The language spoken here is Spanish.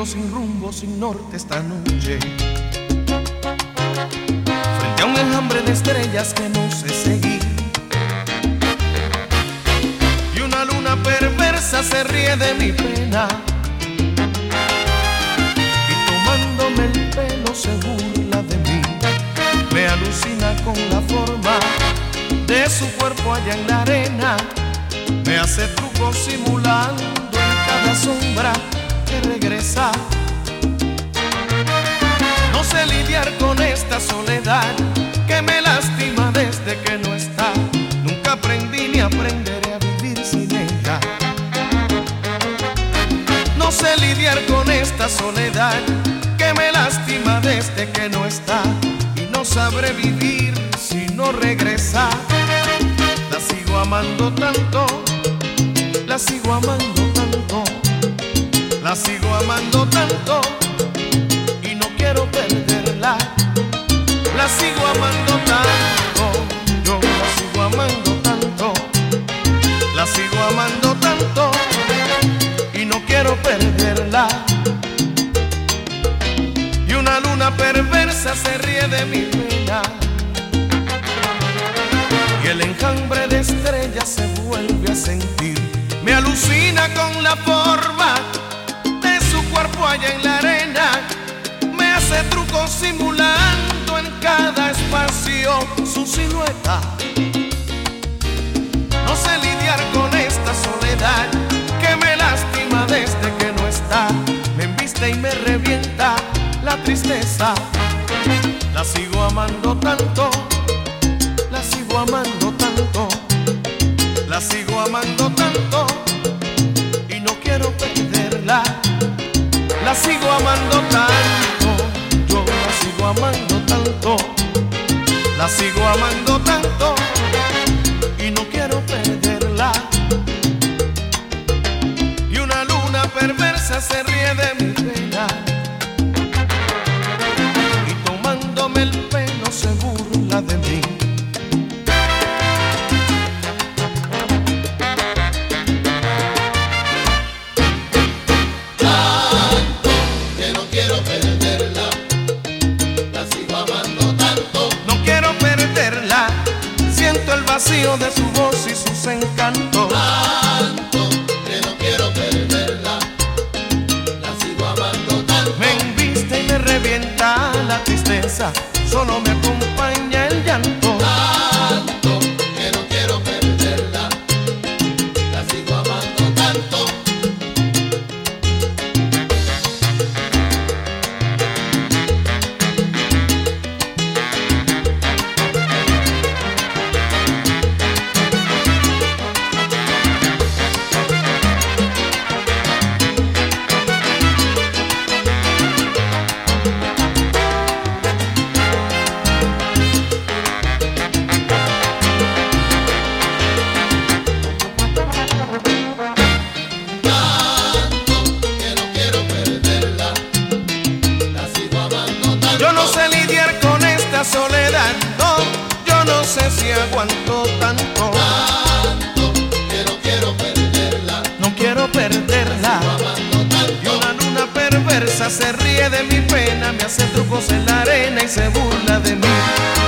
perdido sin rumbo, sin norte esta noche, frente a un enjambre de estrellas que no sé seguir. Y una luna perversa se ríe de mi pena, y tomándome el pelo se burla de mí. Me alucina con la forma de su cuerpo allá en la arena, me hace trucos simulando en cada sombra que regresa. No sé lidiar con esta soledad que me lastima desde que no está. Nunca aprendí ni aprenderé a vivir sin ella. No sé lidiar con esta soledad que me lastima desde que no está, y no sabré vivir si no regresa. La sigo amando tanto, la sigo amando tanto, la sigo amando tanto, y no quiero perderla. La sigo amando tanto, yo la sigo amando tanto, la sigo amando tanto, y no quiero perderla. Y una luna perversa se ríe de mi pena, y el enjambre de estrellas se vuelve a sentir. Me alucina con la forma de su cuerpo allá en la arena, me hace trucos simulando en cada espacio su silueta. No sé lidiar con esta soledad que me lastima desde que no está. Me embiste y me revienta la tristeza. La sigo amando tanto, la sigo amando tanto, la sigo amando tanto, y no quiero perderla. La sigo amando tanto, yo la sigo amando tanto, la sigo amando tanto, y no quiero perderla. Y una luna perversa se ríe de mi pena, y tomándome el pelo se burla de mí. Vacío de su voz y sus encantos, tanto que no quiero perderla, la sigo amando tanto. Me embiste y me revienta la tristeza, solo me acompaña el llanto. Tanto que no quiero perderla, la sigo amando tanto. Soledad, no, yo no sé si aguanto tanto. Tanto que no quiero perderla, no quiero perderla. Y una luna perversa se ríe de mi pena, me hace trucos en la arena y se burla de mí.